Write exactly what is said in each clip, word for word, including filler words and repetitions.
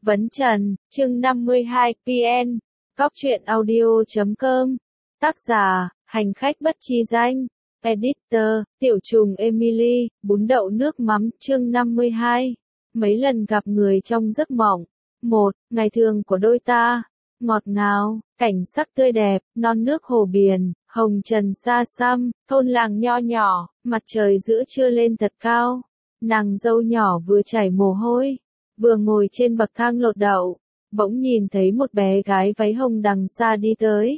Vấn Trần, chương năm mươi hai, pê en, Cóc truyện audio chấm com, tác giả, hành khách bất chi danh, editor, tiểu trùng Emily, bún đậu nước mắm, chương năm mươi hai, mấy lần gặp người trong giấc mộng. Một, ngày thường của đôi ta, ngọt ngào, cảnh sắc tươi đẹp, non nước hồ biển, hồng trần xa xăm, thôn làng nho nhỏ, mặt trời giữa trưa lên thật cao, nàng dâu nhỏ vừa chảy mồ hôi, vừa ngồi trên bậc thang lột đậu, bỗng nhìn thấy một bé gái váy hồng đằng xa đi tới.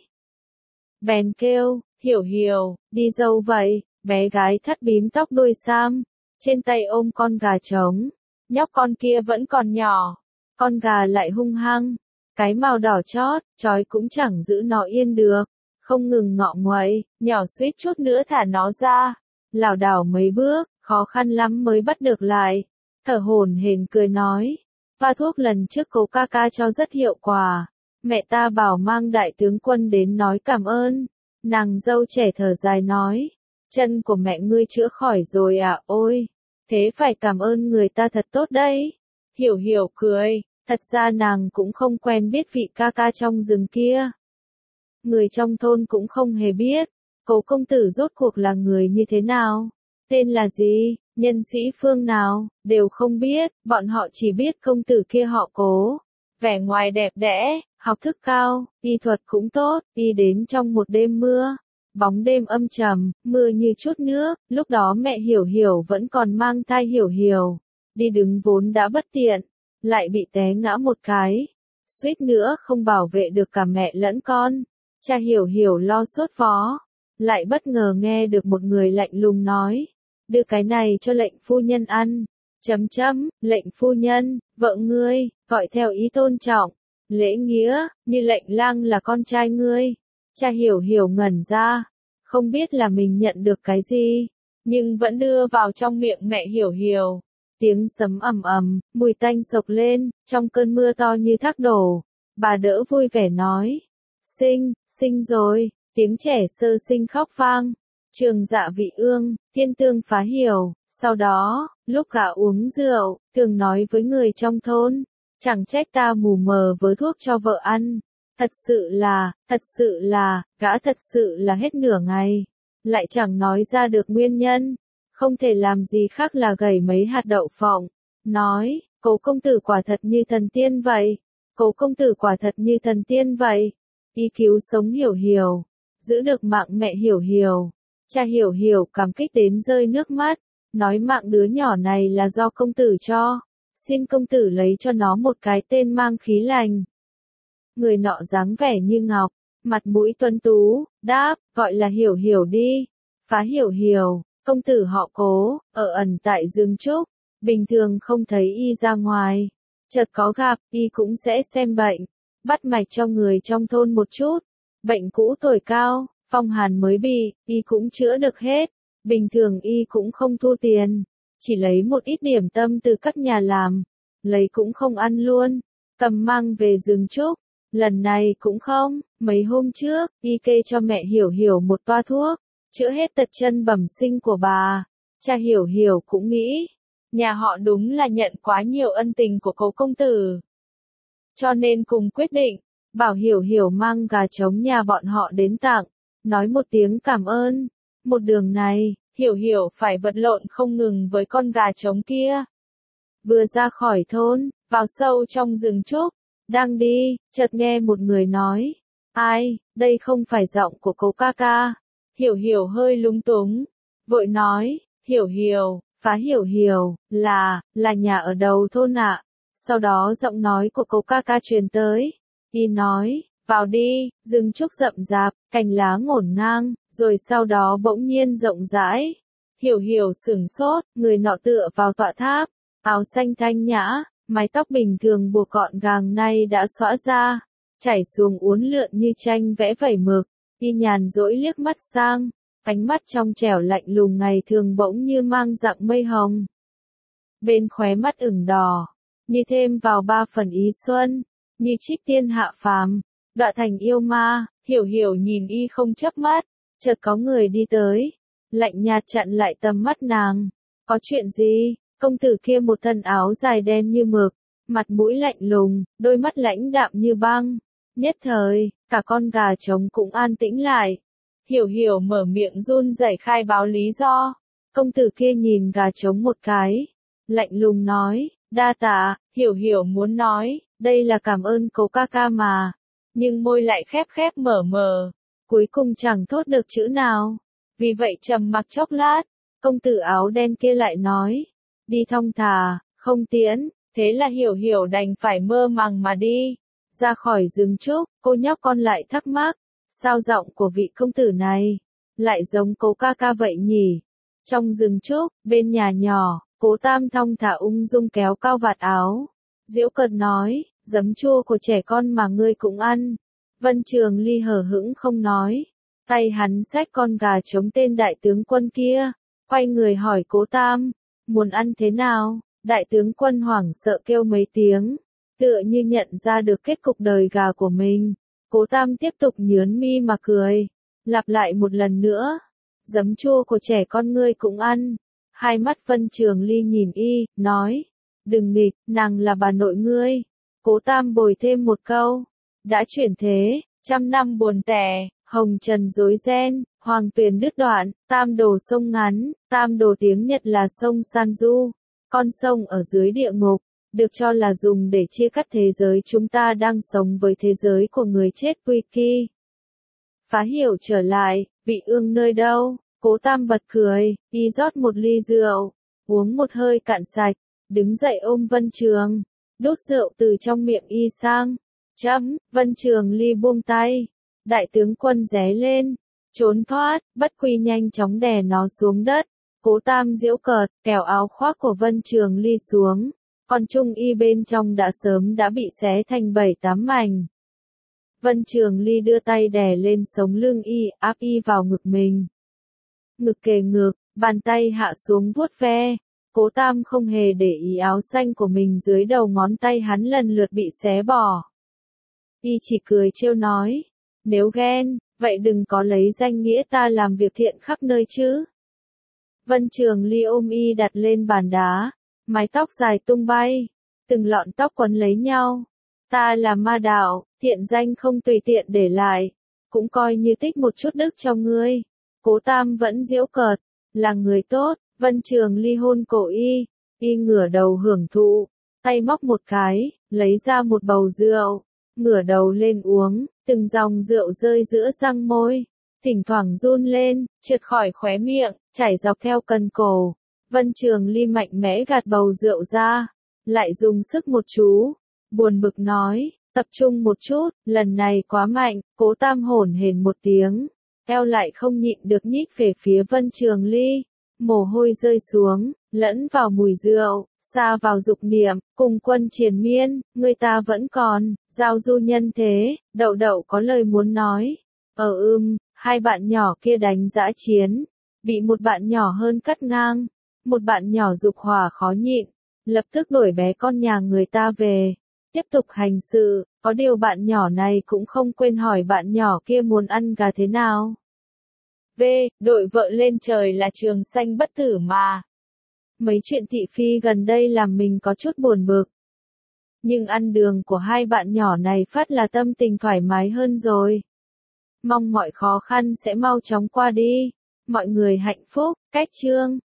Bèn kêu, Hiểu Hiểu, đi đâu vậy? Bé gái thắt bím tóc đuôi sam, trên tay ôm con gà trống, nhóc con kia vẫn còn nhỏ, con gà lại hung hăng, cái màu đỏ chót, trói cũng chẳng giữ nó yên được, không ngừng ngọ nguậy, nhỏ suýt chút nữa thả nó ra, lảo đảo mấy bước, khó khăn lắm mới bắt được lại, thở hổn hển cười nói, pha thuốc lần trước cố ca ca cho rất hiệu quả, mẹ ta bảo mang đại tướng quân đến nói cảm ơn. Nàng dâu trẻ thở dài nói, chân của mẹ ngươi chữa khỏi rồi à, ôi, thế phải cảm ơn người ta thật tốt đấy. Hiểu Hiểu cười, thật ra nàng cũng không quen biết vị ca ca trong rừng kia. Người trong thôn cũng không hề biết, Cố công tử rốt cuộc là người như thế nào, tên là gì, nhân sĩ phương nào, đều không biết, bọn họ chỉ biết công tử kia họ Cố. Vẻ ngoài đẹp đẽ, học thức cao, y thuật cũng tốt, đi đến trong một đêm mưa. Bóng đêm âm trầm, mưa như chút nước, lúc đó mẹ Hiểu Hiểu vẫn còn mang thai Hiểu Hiểu. Đi đứng vốn đã bất tiện, lại bị té ngã một cái. Suýt nữa không bảo vệ được cả mẹ lẫn con. Cha Hiểu Hiểu lo sốt vó, lại bất ngờ nghe được một người lạnh lùng nói. Đưa cái này cho lệnh phu nhân ăn. Chấm chấm, lệnh phu nhân, vợ ngươi, gọi theo ý tôn trọng, lễ nghĩa, như lệnh lang là con trai ngươi. Cha Hiểu Hiểu ngẩn ra, không biết là mình nhận được cái gì, nhưng vẫn đưa vào trong miệng mẹ Hiểu Hiểu. Tiếng sấm ầm ầm, mùi tanh sộc lên, trong cơn mưa to như thác đổ. Bà đỡ vui vẻ nói, sinh, sinh rồi, tiếng trẻ sơ sinh khóc vang. Trường Dạ Vị Ương, thiên tương phá hiểu. Sau đó, lúc gã uống rượu, thường nói với người trong thôn, chẳng trách ta mù mờ vớ thuốc cho vợ ăn. Thật sự là, thật sự là, gã thật sự là hết nửa ngày, lại chẳng nói ra được nguyên nhân, không thể làm gì khác là gầy mấy hạt đậu phộng, nói, Cố công tử quả thật như thần tiên vậy, Cố công tử quả thật như thần tiên vậy, y cứu sống Hiểu Hiểu, giữ được mạng mẹ Hiểu Hiểu. Cha Hiểu Hiểu cảm kích đến rơi nước mắt, nói mạng đứa nhỏ này là do công tử cho, xin công tử lấy cho nó một cái tên mang khí lành. Người nọ dáng vẻ như ngọc, mặt mũi tuấn tú, đáp, gọi là Hiểu Hiểu đi. Phá Hiểu Hiểu, công tử họ Cố, ở ẩn tại rừng trúc, bình thường không thấy y ra ngoài, chợt có gặp, y cũng sẽ xem bệnh, bắt mạch cho người trong thôn một chút, bệnh cũ tuổi cao. Phong hàn mới bị, y cũng chữa được hết, bình thường y cũng không thu tiền, chỉ lấy một ít điểm tâm từ các nhà làm, lấy cũng không ăn luôn, cầm mang về rừng trúc, lần này cũng không, mấy hôm trước, y kê cho mẹ Hiểu Hiểu một toa thuốc, chữa hết tật chân bẩm sinh của bà. Cha Hiểu Hiểu cũng nghĩ, nhà họ đúng là nhận quá nhiều ân tình của Cố công tử, cho nên cùng quyết định, bảo Hiểu Hiểu mang gà trống nhà bọn họ đến tặng. Nói một tiếng cảm ơn, một đường này, Hiểu Hiểu phải vật lộn không ngừng với con gà trống kia. Vừa ra khỏi thôn, vào sâu trong rừng trúc, đang đi, chợt nghe một người nói, ai, đây không phải giọng của Cố ca ca. Hiểu Hiểu hơi lúng túng, vội nói, Hiểu Hiểu, Phá Hiểu Hiểu, là, là nhà ở đầu thôn ạ. Sau đó giọng nói của Cố ca ca truyền tới, y nói, vào đi, rừng trúc rậm rạp, cành lá ngổn ngang, rồi sau đó bỗng nhiên rộng rãi. Hiểu Hiểu sửng sốt, người nọ tựa vào tọa tháp, áo xanh thanh nhã, mái tóc bình thường buộc gọn gàng nay đã xõa ra, chảy xuống uốn lượn như tranh vẽ vẩy mực, y nhàn dỗi liếc mắt sang, ánh mắt trong trẻo lạnh lùng ngày thường bỗng như mang dạng mây hồng. Bên khóe mắt ửng đỏ, như thêm vào ba phần ý xuân, như trích tiên hạ phàm. Đọa thành yêu ma, Hiểu Hiểu nhìn y không chớp mắt, chợt có người đi tới, lạnh nhạt chặn lại tầm mắt nàng. Có chuyện gì? Công tử kia một thân áo dài đen như mực, mặt mũi lạnh lùng, đôi mắt lãnh đạm như băng. Nhất thời, cả con gà trống cũng an tĩnh lại. Hiểu Hiểu mở miệng run rẩy khai báo lý do. Công tử kia nhìn gà trống một cái, lạnh lùng nói, đa tạ. Hiểu Hiểu muốn nói, đây là cảm ơn Cố ca ca mà, nhưng môi lại khép khép mở mở, cuối cùng chẳng thốt được chữ nào. Vì vậy trầm mặc chốc lát, công tử áo đen kia lại nói, đi thong thả, không tiễn. Thế là Hiểu Hiểu đành phải mơ màng mà đi. Ra khỏi rừng trúc, cô nhóc con lại thắc mắc, sao giọng của vị công tử này lại giống Cố ca ca vậy nhỉ? Trong rừng trúc, bên nhà nhỏ, Cố Tam thong thả ung dung kéo cao vạt áo, giễu cợt nói, giấm chua của trẻ con mà ngươi cũng ăn. Vân Trường Ly hờ hững không nói, tay hắn xách con gà trống tên đại tướng quân kia, quay người hỏi Cố Tam, muốn ăn thế nào? Đại tướng quân hoảng sợ kêu mấy tiếng, tựa như nhận ra được kết cục đời gà của mình. Cố Tam tiếp tục nhướng mi mà cười, lặp lại một lần nữa, giấm chua của trẻ con ngươi cũng ăn. Hai mắt Vân Trường Ly nhìn y, nói, đừng nghịch, nàng là bà nội ngươi. Cố Tam bồi thêm một câu, đã chuyển thế, trăm năm buồn tẻ, hồng trần rối ren, hoàng tuyền đứt đoạn, tam đồ sông ngắn. Tam đồ tiếng Nhật là sông Sanju, con sông ở dưới địa ngục, được cho là dùng để chia cắt thế giới chúng ta đang sống với thế giới của người chết Wiki. Phá Hiểu trở lại, vị ương nơi đâu? Cố Tam bật cười, y rót một ly rượu, uống một hơi cạn sạch, đứng dậy ôm Vân Trường, đút rượu từ trong miệng y sang. Chấm, Vân Trường Ly buông tay, đại tướng quân ré lên, trốn thoát, bất quy nhanh chóng đè nó xuống đất. Cố Tam giễu cợt, kéo áo khoác của Vân Trường Ly xuống, còn trung y bên trong đã sớm đã bị xé thành bảy tám mảnh. Vân Trường Ly đưa tay đè lên sống lưng y, áp y vào ngực mình. Ngực kề ngực, bàn tay hạ xuống vuốt ve. Cố Tam không hề để ý áo xanh của mình dưới đầu ngón tay hắn lần lượt bị xé bỏ. Y chỉ cười trêu nói, nếu ghen, vậy đừng có lấy danh nghĩa ta làm việc thiện khắp nơi chứ. Vân Trường Ly ôm y đặt lên bàn đá, mái tóc dài tung bay, từng lọn tóc quấn lấy nhau. Ta là ma đạo, thiện danh không tùy tiện để lại, cũng coi như tích một chút đức cho ngươi. Cố Tam vẫn giễu cợt, là người tốt. Vân Trường Ly hôn cổ y, y ngửa đầu hưởng thụ, tay móc một cái, lấy ra một bầu rượu, ngửa đầu lên uống, từng dòng rượu rơi giữa răng môi, thỉnh thoảng run lên, trượt khỏi khóe miệng, chảy dọc theo cần cổ. Vân Trường Ly mạnh mẽ gạt bầu rượu ra, lại dùng sức một chú, buồn bực nói, tập trung một chút, lần này quá mạnh. Cố Tam hổn hển một tiếng, eo lại không nhịn được nhích về phía Vân Trường Ly. Mồ hôi rơi xuống, lẫn vào mùi rượu, xa vào dục niệm, cùng quân triền miên, người ta vẫn còn, giao du nhân thế. Đậu Đậu có lời muốn nói. Ờ ưm, hai bạn nhỏ kia đánh dã chiến, bị một bạn nhỏ hơn cắt ngang, một bạn nhỏ dục hỏa khó nhịn, lập tức đuổi bé con nhà người ta về, tiếp tục hành sự. Có điều bạn nhỏ này cũng không quên hỏi bạn nhỏ kia muốn ăn gà thế nào. V, đội vợ lên trời là trường sanh bất tử mà. Mấy chuyện thị phi gần đây làm mình có chút buồn bực. Nhưng ăn đường của hai bạn nhỏ này phát là tâm tình thoải mái hơn rồi. Mong mọi khó khăn sẽ mau chóng qua đi. Mọi người hạnh phúc, cách chương.